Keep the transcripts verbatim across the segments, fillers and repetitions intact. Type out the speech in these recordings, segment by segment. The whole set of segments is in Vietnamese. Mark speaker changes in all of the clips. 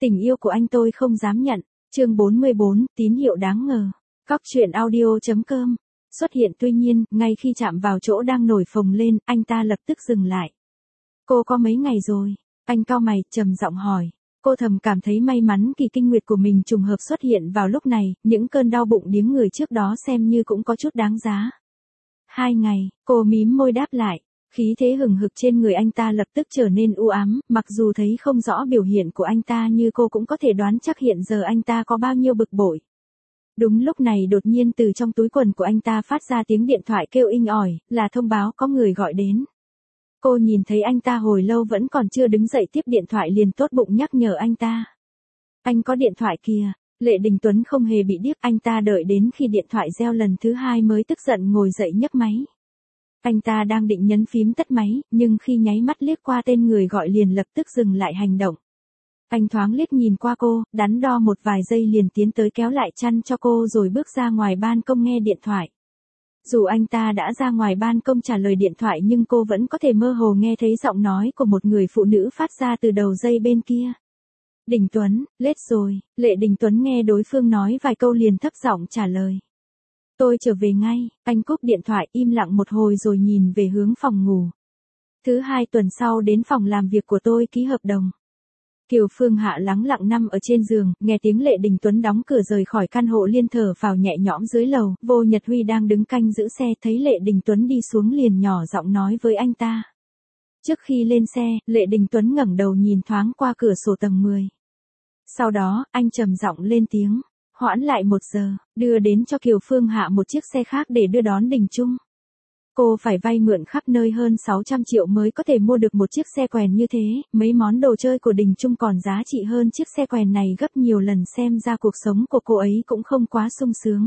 Speaker 1: Tình yêu của anh tôi không dám nhận. Chương bốn mươi bốn, tín hiệu đáng ngờ. Cóc truyện audio.com xuất hiện, tuy nhiên, ngay khi chạm vào chỗ đang nổi phồng lên, anh ta lập tức dừng lại. Cô có mấy ngày rồi? Anh cau mày, trầm giọng hỏi. Cô thầm cảm thấy may mắn kỳ kinh nguyệt của mình trùng hợp xuất hiện vào lúc này, những cơn đau bụng điếng người trước đó xem như cũng có chút đáng giá. Hai ngày, cô mím môi đáp lại. Khí thế hừng hực trên người anh ta lập tức trở nên u ám, mặc dù thấy không rõ biểu hiện của anh ta như cô cũng có thể đoán chắc hiện giờ anh ta có bao nhiêu bực bội. Đúng lúc này đột nhiên từ trong túi quần của anh ta phát ra tiếng điện thoại kêu inh ỏi, là thông báo có người gọi đến. Cô nhìn thấy anh ta hồi lâu vẫn còn chưa đứng dậy tiếp điện thoại liền tốt bụng nhắc nhở anh ta. Anh có điện thoại kìa. Lệ Đình Tuấn không hề bị điếc, anh ta đợi đến khi điện thoại reo lần thứ hai mới tức giận ngồi dậy nhấc máy. Anh ta đang định nhấn phím tắt máy, nhưng khi nháy mắt liếc qua tên người gọi liền lập tức dừng lại hành động. Anh thoáng liếc nhìn qua cô, đắn đo một vài giây liền tiến tới kéo lại chăn cho cô rồi bước ra ngoài ban công nghe điện thoại. Dù anh ta đã ra ngoài ban công trả lời điện thoại nhưng cô vẫn có thể mơ hồ nghe thấy giọng nói của một người phụ nữ phát ra từ đầu dây bên kia. Đình Tuấn, lết rồi. Lệ Đình Tuấn nghe đối phương nói vài câu liền thấp giọng trả lời. Tôi trở về ngay. Anh cúp điện thoại im lặng một hồi rồi nhìn về hướng phòng ngủ. Thứ hai tuần sau đến phòng làm việc của tôi ký hợp đồng. Kiều Phương Hạ lắng lặng nằm ở trên giường, nghe tiếng Lệ Đình Tuấn đóng cửa rời khỏi căn hộ liên thở phào nhẹ nhõm dưới lầu. Vô Nhật Huy đang đứng canh giữ xe, thấy Lệ Đình Tuấn đi xuống liền nhỏ giọng nói với anh ta. Trước khi lên xe, Lệ Đình Tuấn ngẩng đầu nhìn thoáng qua cửa sổ tầng mười. Sau đó, anh trầm giọng lên tiếng, hoãn lại một giờ, đưa đến cho Kiều Phương Hạ một chiếc xe khác để đưa đón Đình Trung. Cô phải vay mượn khắp nơi hơn sáu trăm triệu mới có thể mua được một chiếc xe quèn như thế, mấy món đồ chơi của Đình Trung còn giá trị hơn chiếc xe quèn này gấp nhiều lần, xem ra cuộc sống của cô ấy cũng không quá sung sướng.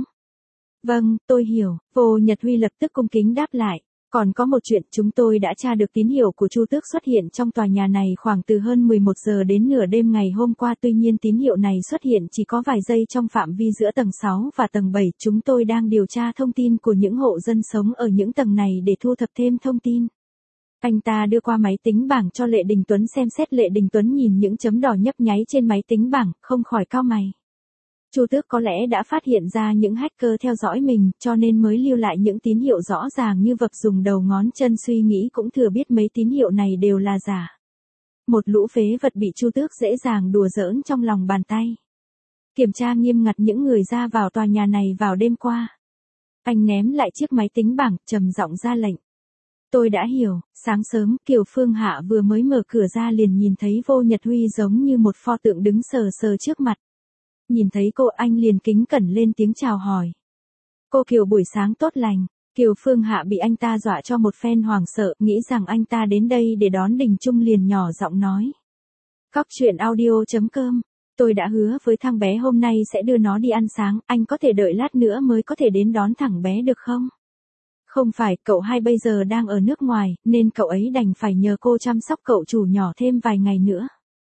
Speaker 1: Vâng, tôi hiểu. Vô Nhật Huy lập tức cung kính đáp lại. Còn có một chuyện, chúng tôi đã tra được tín hiệu của Chu Tước xuất hiện trong tòa nhà này khoảng từ hơn mười một giờ đến nửa đêm ngày hôm qua, tuy nhiên tín hiệu này xuất hiện chỉ có vài giây trong phạm vi giữa tầng sáu và tầng bảy. Chúng tôi đang điều tra thông tin của những hộ dân sống ở những tầng này để thu thập thêm thông tin. Anh ta đưa qua máy tính bảng cho Lệ Đình Tuấn xem xét. Lệ Đình Tuấn nhìn những chấm đỏ nhấp nháy trên máy tính bảng, không khỏi cau mày. Chu Tước có lẽ đã phát hiện ra những hacker theo dõi mình, cho nên mới lưu lại những tín hiệu rõ ràng như vật, dùng đầu ngón chân suy nghĩ cũng thừa biết mấy tín hiệu này đều là giả. Một lũ phế vật bị Chu Tước dễ dàng đùa giỡn trong lòng bàn tay. Kiểm tra nghiêm ngặt những người ra vào tòa nhà này vào đêm qua. Anh ném lại chiếc máy tính bảng, trầm giọng ra lệnh. Tôi đã hiểu. Sáng sớm, Kiều Phương Hạ vừa mới mở cửa ra liền nhìn thấy Vô Nhật Huy giống như một pho tượng đứng sờ sờ trước mặt. Nhìn thấy cô, anh liền kính cẩn lên tiếng chào hỏi. Cô Kiều buổi sáng tốt lành. Kiều Phương Hạ bị anh ta dọa cho một phen hoảng sợ, nghĩ rằng anh ta đến đây để đón Đình Trung liền nhỏ giọng nói. Cóc truyện audio.com Tôi đã hứa với thằng bé hôm nay sẽ đưa nó đi ăn sáng, anh có thể đợi lát nữa mới có thể đến đón thằng bé được không? Không phải, cậu hai bây giờ đang ở nước ngoài, nên cậu ấy đành phải nhờ cô chăm sóc cậu chủ nhỏ thêm vài ngày nữa.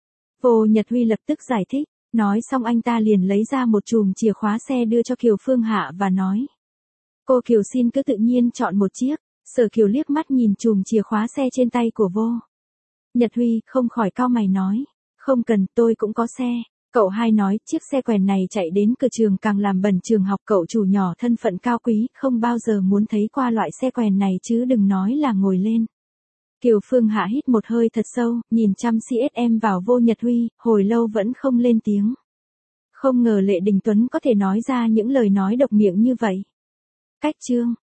Speaker 1: Vô Nhật Huy lập tức giải thích. Nói xong anh ta liền lấy ra một chùm chìa khóa xe đưa cho Kiều Phương Hạ và nói. Cô Kiều xin cứ tự nhiên chọn một chiếc. Sở Kiều liếc mắt nhìn chùm chìa khóa xe trên tay của Vô Nhật Huy, không khỏi cau mày nói. Không cần, tôi cũng có xe. Cậu hai nói, chiếc xe quèn này chạy đến cửa trường càng làm bẩn trường học, cậu chủ nhỏ thân phận cao quý, không bao giờ muốn thấy qua loại xe quèn này chứ đừng nói là ngồi lên. Kiều Phương Hạ hít một hơi thật sâu, nhìn chăm xê ét em vào Vô Nhật Huy, hồi lâu vẫn không lên tiếng. Không ngờ Lệ Đình Tuấn có thể nói ra những lời nói độc miệng như vậy. Cách chương